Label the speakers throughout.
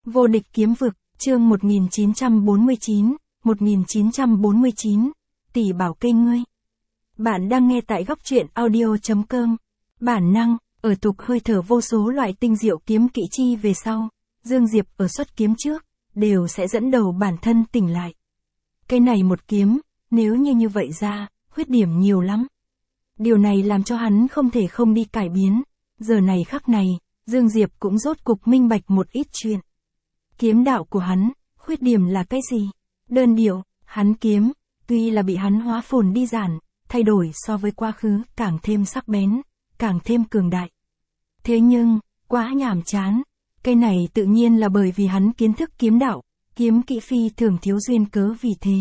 Speaker 1: Vô địch kiếm vực, chương 1949, tỷ bảo kê ngươi. Bạn đang nghe tại góc truyện audio.com. Bản năng, ở tục hơi thở vô số loại tinh diệu kiếm kỹ chi về sau, Dương Diệp ở xuất kiếm trước, đều sẽ dẫn đầu bản thân tỉnh lại. Cái này một kiếm, nếu như vậy ra, khuyết điểm nhiều lắm. Điều này làm cho hắn không thể không đi cải biến. Giờ này khắc này, Dương Diệp cũng rốt cục minh bạch một ít chuyện. Kiếm đạo của hắn, khuyết điểm là cái gì? Đơn điệu, hắn kiếm, tuy là bị hắn hóa phồn đi giản, thay đổi so với quá khứ, càng thêm sắc bén, càng thêm cường đại. Thế nhưng, quá nhàm chán. Cái này tự nhiên là bởi vì hắn kiến thức kiếm đạo, kiếm kỹ phi thường thiếu duyên cớ vì thế.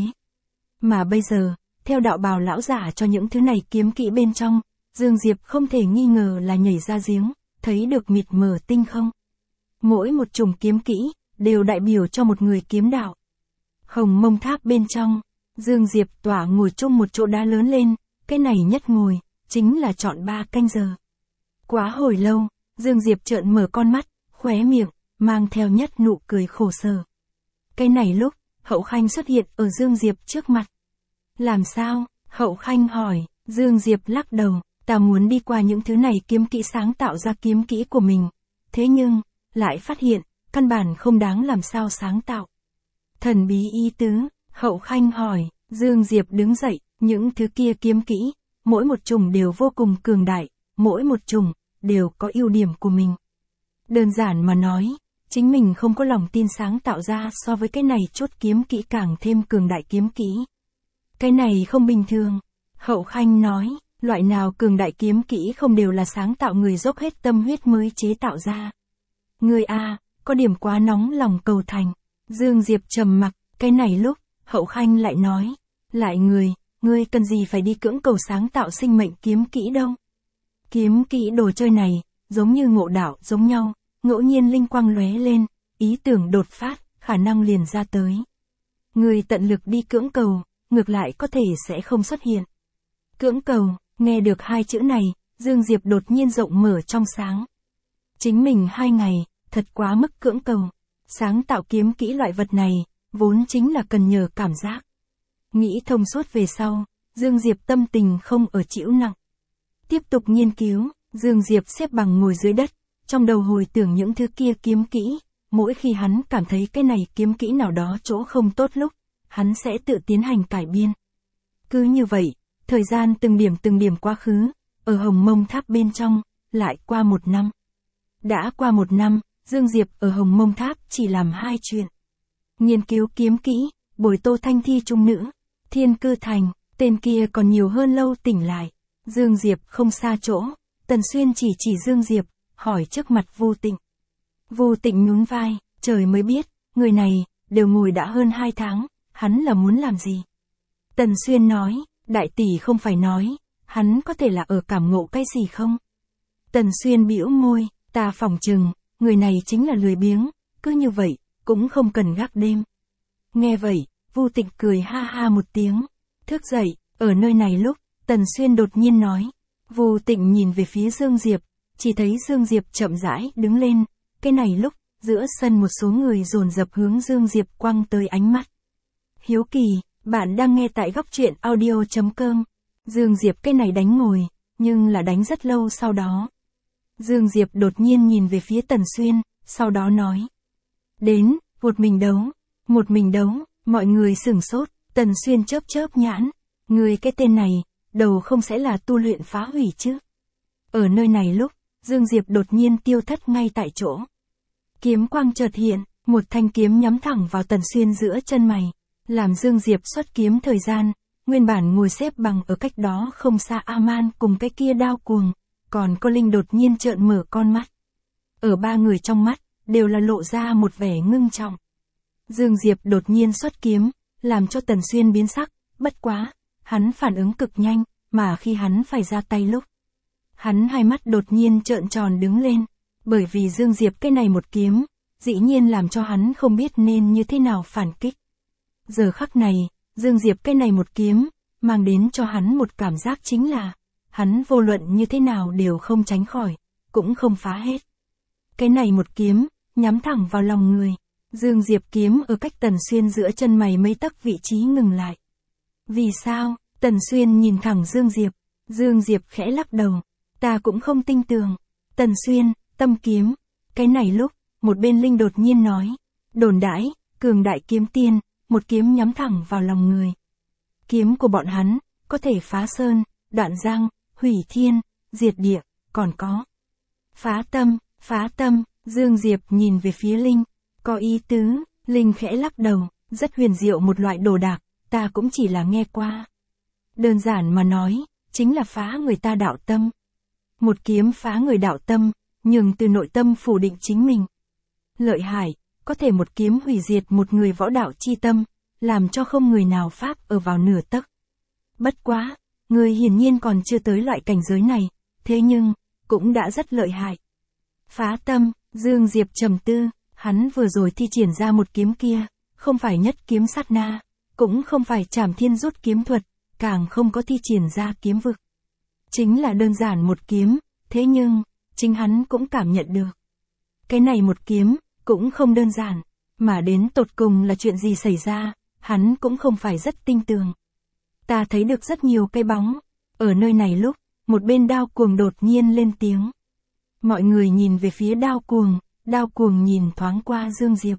Speaker 1: Mà bây giờ, theo đạo bào lão giả cho những thứ này kiếm kỹ bên trong, Dương Diệp không thể nghi ngờ là nhảy ra giếng, thấy được mịt mờ tinh không. Mỗi một chủng kiếm kỹ, đều đại biểu cho một người kiếm đạo. Hồng Mông Tháp bên trong, Dương Diệp tỏa ngồi chung một chỗ đá lớn lên, cái này nhất ngồi, chính là trọn 3 canh giờ. Quá hồi lâu, Dương Diệp trợn mở con mắt, khóe miệng, mang theo nhất nụ cười khổ sở. Cái này lúc, Hậu Khanh xuất hiện ở Dương Diệp trước mặt. Làm sao? Hậu Khanh hỏi. Dương Diệp lắc đầu, ta muốn đi qua những thứ này kiếm kỹ sáng tạo ra kiếm kỹ của mình. Thế nhưng, lại phát hiện, căn bản không đáng làm sao sáng tạo. Thần bí ý tứ, Hậu Khanh hỏi. Dương Diệp đứng dậy, những thứ kia kiếm kỹ, mỗi một chủng đều vô cùng cường đại, mỗi một chủng đều có ưu điểm của mình. Đơn giản mà nói, chính mình không có lòng tin sáng tạo ra so với cái này chốt kiếm kỹ càng thêm cường đại kiếm kỹ. Cái này không bình thường. Hậu Khanh nói, loại nào cường đại kiếm kỹ không đều là sáng tạo người dốc hết tâm huyết mới chế tạo ra. Ngươi a, có điểm quá nóng lòng cầu thành. Dương Diệp trầm mặc, cái này lúc, Hậu Khanh lại nói, lại ngươi cần gì phải đi cưỡng cầu sáng tạo sinh mệnh kiếm kỹ đâu. Kiếm kỹ đồ chơi này, giống như ngộ đạo giống nhau, ngẫu nhiên linh quang lóe lên, ý tưởng đột phát, khả năng liền ra tới. Ngươi tận lực đi cưỡng cầu, ngược lại có thể sẽ không xuất hiện. Cưỡng cầu, nghe được hai chữ này, Dương Diệp đột nhiên rộng mở trong sáng. Chính mình 2 ngày, thật quá mức cưỡng cầu. Sáng tạo kiếm kỹ loại vật này, vốn chính là cần nhờ cảm giác. Nghĩ thông suốt về sau, Dương Diệp tâm tình không ở chịu nặng. Tiếp tục nghiên cứu, Dương Diệp xếp bằng ngồi dưới đất, trong đầu hồi tưởng những thứ kia kiếm kỹ, mỗi khi hắn cảm thấy cái này kiếm kỹ nào đó chỗ không tốt lúc, hắn sẽ tự tiến hành cải biên. Cứ như vậy, thời gian từng điểm quá khứ, ở Hồng Mông Tháp bên trong, lại qua 1 năm. Đã qua 1 năm, Dương Diệp ở Hồng Mông Tháp chỉ làm 2 chuyện. Nghiên cứu kiếm kỹ, bồi Tô Thanh thi trung nữ, Thiên Cư Thành, tên kia còn nhiều hơn lâu tỉnh lại. Dương Diệp không xa chỗ, Tần Xuyên chỉ Dương Diệp, hỏi trước mặt Vu Tịnh. Vu Tịnh nhún vai, trời mới biết, người này, đều ngồi đã hơn 2 tháng, hắn là muốn làm gì? Tần Xuyên nói, đại tỷ không phải nói, hắn có thể là ở cảm ngộ cái gì không? Tần Xuyên bĩu môi, ta phỏng chừng, người này chính là lười biếng, cứ như vậy, cũng không cần gác đêm. Nghe vậy, Vu Tịnh cười ha ha một tiếng, thức dậy, ở nơi này lúc, Tần Xuyên đột nhiên nói. Vu Tịnh nhìn về phía Dương Diệp, chỉ thấy Dương Diệp chậm rãi đứng lên, cái này lúc, giữa sân một số người dồn dập hướng Dương Diệp quăng tới ánh mắt. Hiếu kỳ, bạn đang nghe tại góc truyện audio.com. Dương Diệp cái này đánh ngồi, nhưng là đánh rất lâu sau đó. Dương Diệp đột nhiên nhìn về phía Tần Xuyên, sau đó nói. Đến, một mình đấu, mọi người sửng sốt, Tần Xuyên chớp nhãn, người cái tên này, đầu không sẽ là tu luyện phá hủy chứ. Ở nơi này lúc, Dương Diệp đột nhiên tiêu thất ngay tại chỗ. Kiếm quang chợt hiện, một thanh kiếm nhắm thẳng vào Tần Xuyên giữa chân mày, làm Dương Diệp xuất kiếm thời gian, nguyên bản ngồi xếp bằng ở cách đó không xa A-man cùng cái kia đao cuồng, còn có Linh đột nhiên trợn mở con mắt. Ở 3 người trong mắt, đều là lộ ra một vẻ ngưng trọng. Dương Diệp đột nhiên xuất kiếm, làm cho Tần Xuyên biến sắc, bất quá, hắn phản ứng cực nhanh, mà khi hắn phải ra tay lúc, hắn hai mắt đột nhiên trợn tròn đứng lên, bởi vì Dương Diệp cái này một kiếm, dĩ nhiên làm cho hắn không biết nên như thế nào phản kích. Giờ khắc này, Dương Diệp cái này một kiếm, mang đến cho hắn một cảm giác chính là, hắn vô luận như thế nào đều không tránh khỏi, cũng không phá hết. Cái này một kiếm, nhắm thẳng vào lòng người, Dương Diệp kiếm ở cách Tần Xuyên giữa chân mày mấy tấc vị trí ngừng lại. Vì sao? Tần Xuyên nhìn thẳng Dương Diệp. Dương Diệp khẽ lắc đầu. Ta cũng không tin tưởng. Tần Xuyên, tâm kiếm. Cái này lúc, một bên Linh đột nhiên nói. Đồn đãi, cường đại kiếm tiên, một kiếm nhắm thẳng vào lòng người. Kiếm của bọn hắn, có thể phá sơn, đoạn giang, hủy thiên, diệt địa, còn có. Phá tâm, Dương Diệp nhìn về phía Linh. Có ý tứ, Linh khẽ lắc đầu, rất huyền diệu một loại đồ đạc, ta cũng chỉ là nghe qua. Đơn giản mà nói, chính là phá người ta đạo tâm. Một kiếm phá người đạo tâm, nhưng từ nội tâm phủ định chính mình. Lợi hại, có thể một kiếm hủy diệt một người võ đạo chi tâm, làm cho không người nào pháp ở vào nửa tấc. Bất quá, người hiển nhiên còn chưa tới loại cảnh giới này, thế nhưng, cũng đã rất lợi hại. Phá tâm, Dương Diệp trầm tư, hắn vừa rồi thi triển ra một kiếm kia, không phải nhất kiếm sát na, cũng không phải trảm thiên rút kiếm thuật, càng không có thi triển ra kiếm vực. Chính là đơn giản một kiếm, thế nhưng, chính hắn cũng cảm nhận được. Cái này một kiếm, cũng không đơn giản, mà đến tột cùng là chuyện gì xảy ra, hắn cũng không phải rất tin tưởng. Ta thấy được rất nhiều cây bóng, ở nơi này lúc, một bên Đao Cuồng đột nhiên lên tiếng. Mọi người nhìn về phía Đao Cuồng nhìn thoáng qua Dương Diệp.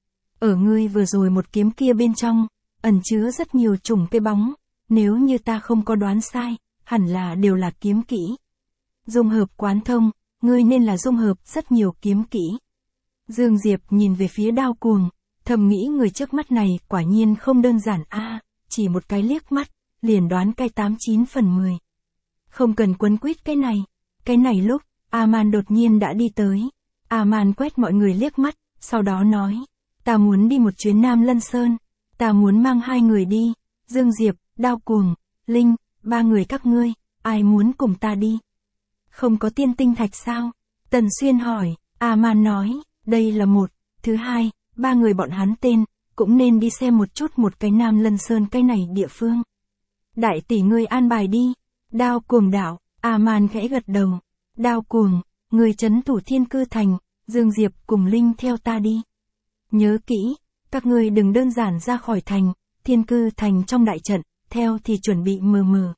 Speaker 1: Ở ngươi vừa rồi một kiếm kia bên trong, ẩn chứa rất nhiều chủng cây bóng, nếu như ta không có đoán sai, hẳn là đều là kiếm kỹ. Dung hợp quán thông, ngươi nên là dung hợp rất nhiều kiếm kỹ. Dương Diệp nhìn về phía Đao Cuồng, thầm nghĩ người trước mắt này quả nhiên không đơn giản chỉ một cái liếc mắt, liền đoán cái 89 phần 10. Không cần quấn quýt cái này lúc, A-man đột nhiên đã đi tới. A-man quét mọi người liếc mắt, sau đó nói, ta muốn đi một chuyến Nam Lân Sơn, ta muốn mang 2 người đi, Dương Diệp, Đao Cuồng, Linh, 3 người các ngươi, ai muốn cùng ta đi? Không có tiên tinh thạch sao? Tần Xuyên hỏi, A-man nói, đây là một, thứ hai, 3 người bọn hắn tên, cũng nên đi xem một chút một cái Nam Lân Sơn cái này địa phương. Đại tỷ ngươi an bài đi, Đao Cuồng đạo, A-man khẽ gật đầu, Đao Cuồng, người trấn thủ Thiên Cư Thành, Dương Diệp cùng Linh theo ta đi. Nhớ kỹ, các ngươi đừng đơn giản ra khỏi thành, Thiên Cư Thành trong đại trận, theo thì chuẩn bị mờ.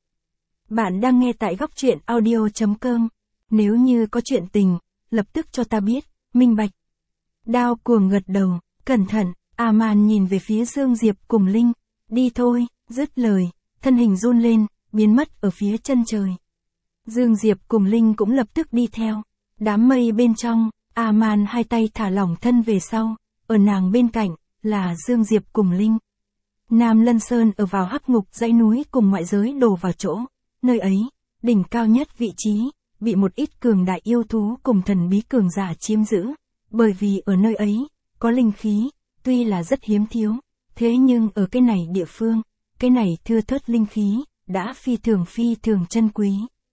Speaker 1: Bạn đang nghe tại góc truyện audio.com, nếu như có chuyện tình, lập tức cho ta biết, minh bạch. Đao Cuồng gật đầu, cẩn thận, A-man nhìn về phía Dương Diệp cùng Linh, đi thôi, dứt lời, thân hình run lên, biến mất ở phía chân trời. Dương Diệp cùng Linh cũng lập tức đi theo, đám mây bên trong, A-man hai tay thả lỏng thân về sau, ở nàng bên cạnh, là Dương Diệp cùng Linh. Nam Lân Sơn ở vào hắc ngục dãy núi cùng ngoại giới đổ vào chỗ, nơi ấy, đỉnh cao nhất vị trí, bị một ít cường đại yêu thú cùng thần bí cường giả chiếm giữ, bởi vì ở nơi ấy, có linh khí, tuy là rất hiếm thiếu, thế nhưng ở cái này địa phương, cái này thưa thớt linh khí, đã phi thường chân quý.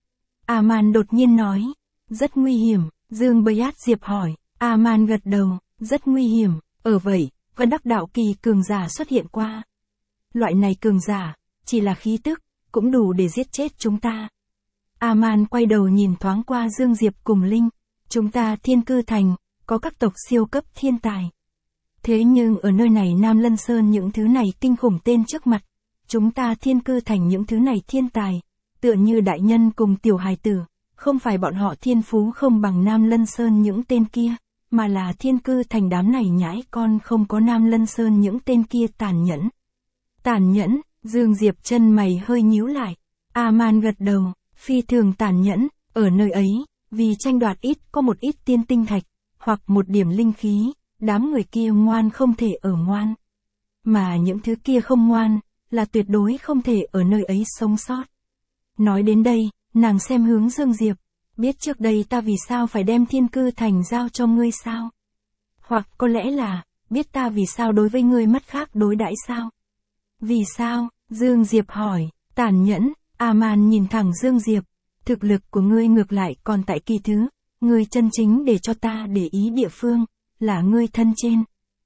Speaker 1: A-man đột nhiên nói, rất nguy hiểm, Dương Bayat Diệp hỏi, A-man gật đầu, rất nguy hiểm, ở vậy, vẫn đắc đạo kỳ cường giả xuất hiện qua. Loại này cường giả, chỉ là khí tức, cũng đủ để giết chết chúng ta. A-man quay đầu nhìn thoáng qua Dương Diệp cùng Linh, chúng ta Thiên Cư Thành, có các tộc siêu cấp thiên tài. Thế nhưng ở nơi này Nam Lân Sơn những thứ này kinh khủng tên trước mặt, chúng ta Thiên Cư Thành những thứ này thiên tài, tựa như đại nhân cùng tiểu hài tử, không phải bọn họ thiên phú không bằng Nam Lân Sơn những tên kia, mà là Thiên Cư Thành đám này nhãi con không có Nam Lân Sơn những tên kia tàn nhẫn. Tàn nhẫn, Dương Diệp chân mày hơi nhíu lại, A-man gật đầu, phi thường tàn nhẫn, ở nơi ấy, vì tranh đoạt có một ít tiên tinh thạch, hoặc một điểm linh khí, đám người kia ngoan không thể ở ngoan. Mà những thứ kia không ngoan, là tuyệt đối không thể ở nơi ấy sống sót. Nói đến đây, nàng xem hướng Dương Diệp, biết trước đây ta vì sao phải đem Thiên Cư Thành giao cho ngươi sao? Hoặc có lẽ là, biết ta vì sao đối với ngươi mắt khác đối đãi sao? Vì sao? Dương Diệp hỏi, tàn nhẫn, A-man nhìn thẳng Dương Diệp, thực lực của ngươi ngược lại còn tại kỳ thứ, ngươi chân chính để cho ta để ý địa phương, là ngươi thân trên.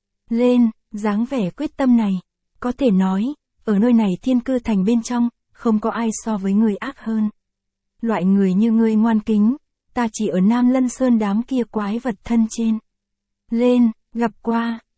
Speaker 1: Lên, dáng vẻ quyết tâm này, có thể nói, ở nơi này Thiên Cư Thành bên trong, không có ai so với ngươi ác hơn. Loại người như ngươi ngoan kính, ta chỉ ở Nam Lân Sơn đám kia quái vật thân trên. Lên, gặp qua,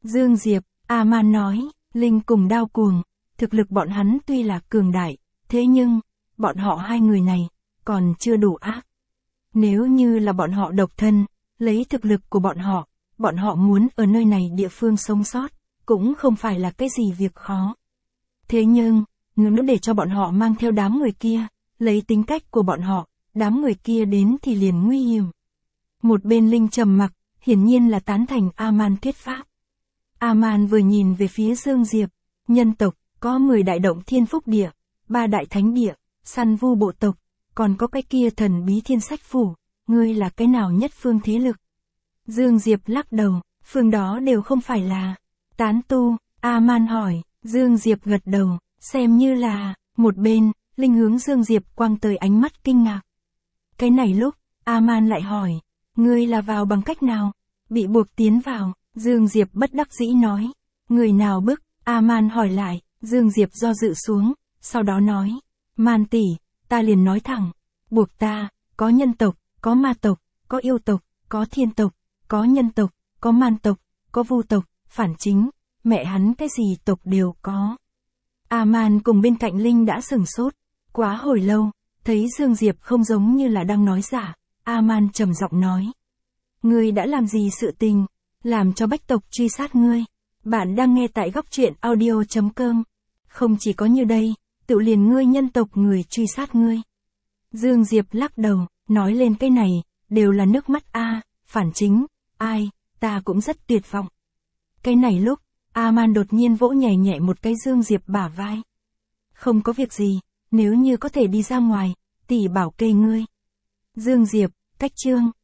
Speaker 1: Dương Diệp, A-man nói, Linh cùng Đao Cuồng, thực lực bọn hắn tuy là cường đại, thế nhưng, bọn họ hai người này, còn chưa đủ ác. Nếu như là bọn họ độc thân, lấy thực lực của bọn họ muốn ở nơi này địa phương sống sót, cũng không phải là cái gì việc khó. Thế nhưng, nếu để cho bọn họ mang theo đám người kia, lấy tính cách của bọn họ, đám người kia đến thì liền nguy hiểm. Một bên Linh trầm mặc, hiển nhiên là tán thành A-man thuyết pháp. A-man vừa nhìn về phía Dương Diệp, nhân tộc, có 10 đại động thiên phúc địa, 3 đại thánh địa, săn vu bộ tộc, còn có cái kia thần bí thiên sách phủ, ngươi là cái nào nhất phương thế lực? Dương Diệp lắc đầu, phương đó đều không phải là tán tu, A-man hỏi, Dương Diệp gật đầu, xem như là, một bên, Linh hướng Dương Diệp quăng tới ánh mắt kinh ngạc. Cái này lúc, A-man lại hỏi, ngươi là vào bằng cách nào? Bị buộc tiến vào, Dương Diệp bất đắc dĩ nói, người nào bức? A-man hỏi lại, Dương Diệp do dự xuống, sau đó nói, Man tỷ, ta liền nói thẳng, buộc ta, có nhân tộc, có ma tộc, có yêu tộc, có thiên tộc, có nhân tộc, có man tộc, có vu tộc, phản chính, mẹ hắn cái gì tộc đều có. A-man cùng bên cạnh Linh đã sửng sốt, quá hồi lâu, thấy Dương Diệp không giống như là đang nói giả, A-man trầm giọng nói. Ngươi đã làm gì sự tình, làm cho bách tộc truy sát ngươi? Bạn đang nghe tại góc truyện audio.com. Không chỉ có như đây, tự liền ngươi nhân tộc người truy sát ngươi. Dương Diệp lắc đầu, nói lên cái này, đều là nước mắt phản chính, ai, ta cũng rất tuyệt vọng. Cái này lúc, A-man đột nhiên vỗ nhẹ nhẹ một cái Dương Diệp bả vai. Không có việc gì, nếu như có thể đi ra ngoài, tỷ bảo kê ngươi. Dương Diệp, cách chương.